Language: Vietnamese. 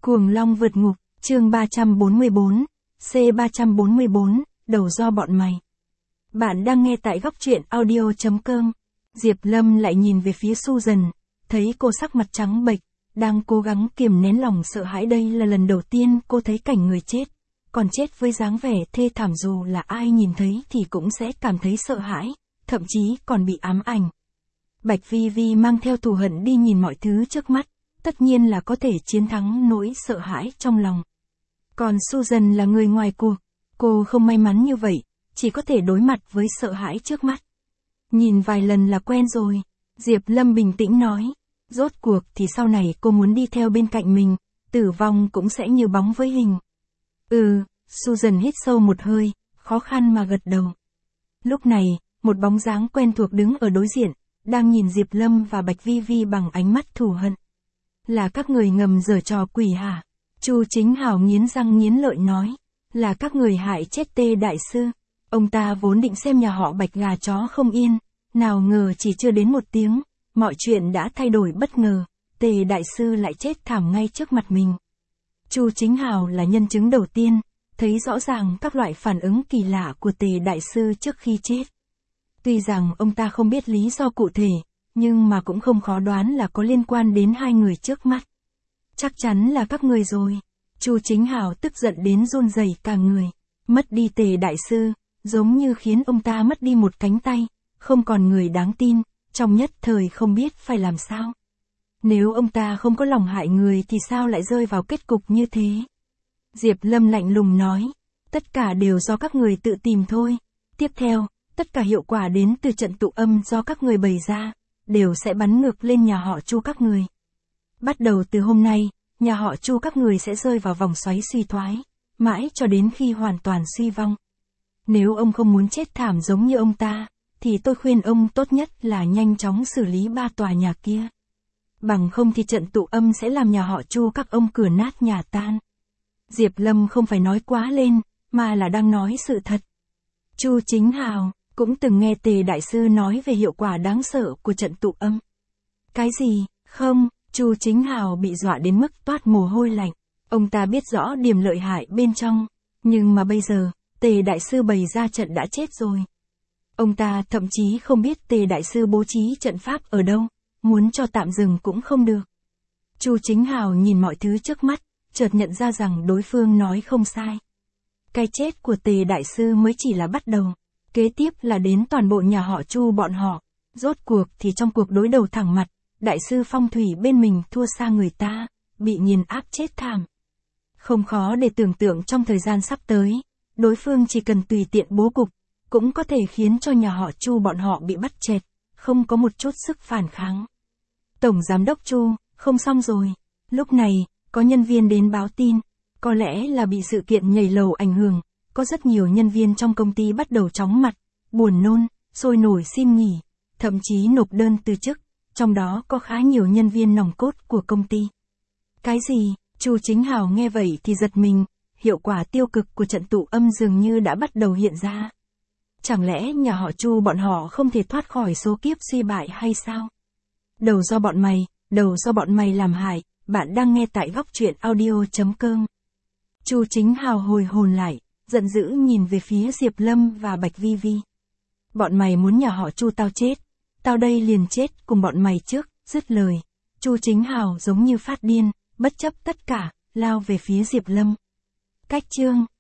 Cuồng Long vượt ngục, chương 344, C344, đầu do bọn mày. Bạn đang nghe tại góc truyện audio.com. Diệp Lâm lại nhìn về phía Susan, thấy cô sắc mặt trắng bệch, đang cố gắng kiềm nén lòng sợ hãi. Đây là lần đầu tiên cô thấy cảnh người chết, còn chết với dáng vẻ thê thảm, dù là ai nhìn thấy thì cũng sẽ cảm thấy sợ hãi, thậm chí còn bị ám ảnh. Bạch Vi Vi mang theo thù hận đi nhìn mọi thứ trước mắt, tất nhiên là có thể chiến thắng nỗi sợ hãi trong lòng. Còn Susan là người ngoài cuộc, cô không may mắn như vậy, chỉ có thể đối mặt với sợ hãi trước mắt. Nhìn vài lần là quen rồi, Diệp Lâm bình tĩnh nói. Rốt cuộc thì sau này cô muốn đi theo bên cạnh mình, tử vong cũng sẽ như bóng với hình. Susan hít sâu một hơi, khó khăn mà gật đầu. Lúc này, một bóng dáng quen thuộc đứng ở đối diện, đang nhìn Diệp Lâm và Bạch Vi Vi bằng ánh mắt thù hận. Là các người ngầm giở trò quỷ hả? Chu Chính Hào nghiến răng nghiến lợi nói. Là các người hại chết Tê đại sư. Ông ta vốn định xem nhà họ Bạch gà chó không yên, nào ngờ chỉ chưa đến một tiếng, mọi chuyện đã thay đổi bất ngờ, Tề đại sư lại chết thảm ngay trước mặt mình. Chu Chính Hào là nhân chứng đầu tiên, thấy rõ ràng các loại phản ứng kỳ lạ của Tề đại sư trước khi chết. Tuy rằng ông ta không biết lý do cụ thể, nhưng mà cũng không khó đoán là có liên quan đến hai người trước mắt. Chắc chắn là các người rồi. Chu Chính Hào tức giận đến run rẩy cả người. Mất đi Tề đại sư, giống như khiến ông ta mất đi một cánh tay, không còn người đáng tin, trong nhất thời không biết phải làm sao. Nếu ông ta không có lòng hại người thì sao lại rơi vào kết cục như thế? Diệp Lâm lạnh lùng nói, tất cả đều do các người tự tìm thôi. Tiếp theo, tất cả hiệu quả đến từ trận tụ âm do các người bày ra, đều sẽ bắn ngược lên nhà họ Chu các người. Bắt đầu từ hôm nay, nhà họ Chu các người sẽ rơi vào vòng xoáy suy thoái, mãi cho đến khi hoàn toàn suy vong. Nếu ông không muốn chết thảm giống như ông ta, thì tôi khuyên ông tốt nhất là nhanh chóng xử lý 3 tòa nhà kia. Bằng không thì trận tụ âm sẽ làm nhà họ Chu các ông cửa nát nhà tan. Diệp Lâm không phải nói quá lên, mà là đang nói sự thật. Chu Chính Hào cũng từng nghe Tề đại sư nói về hiệu quả đáng sợ của trận tụ âm. Cái gì? Không, Chu Chính Hào bị dọa đến mức toát mồ hôi lạnh. Ông ta biết rõ điểm lợi hại bên trong, nhưng mà bây giờ, Tề đại sư bày ra trận đã chết rồi. Ông ta thậm chí không biết Tề đại sư bố trí trận pháp ở đâu, muốn cho tạm dừng cũng không được. Chu Chính Hào nhìn mọi thứ trước mắt, chợt nhận ra rằng đối phương nói không sai. Cái chết của Tề đại sư mới chỉ là bắt đầu, kế tiếp là đến toàn bộ nhà họ Chu bọn họ. Rốt cuộc thì trong cuộc đối đầu thẳng mặt, đại sư phong thủy bên mình thua xa người ta, bị nghiền áp chết thảm. Không khó để tưởng tượng trong thời gian sắp tới, đối phương chỉ cần tùy tiện bố cục, cũng có thể khiến cho nhà họ Chu bọn họ bị bắt chẹt, không có một chút sức phản kháng. Tổng giám đốc Chu, không xong rồi. Lúc này, có nhân viên đến báo tin, có lẽ là bị sự kiện nhảy lầu ảnh hưởng, có rất nhiều nhân viên trong công ty bắt đầu chóng mặt, buồn nôn, sôi nổi xin nghỉ, thậm chí nộp đơn từ chức, trong đó có khá nhiều nhân viên nòng cốt của công ty. Cái gì? Chu Chính Hào nghe vậy thì giật mình, hiệu quả tiêu cực của trận tụ âm dường như đã bắt đầu hiện ra. Chẳng lẽ nhà họ Chu bọn họ không thể thoát khỏi số kiếp suy bại hay sao? Đầu do bọn mày làm hại. Bạn đang nghe tại góc truyện audio.com. Chu Chính Hào hồi hồn lại, giận dữ nhìn về phía Diệp Lâm và Bạch Vi Vi. Bọn mày muốn nhà họ Chu tao chết, tao đây liền chết cùng bọn mày trước. Dứt lời, Chu Chính Hào giống như phát điên, bất chấp tất cả, lao về phía Diệp Lâm. Cách chương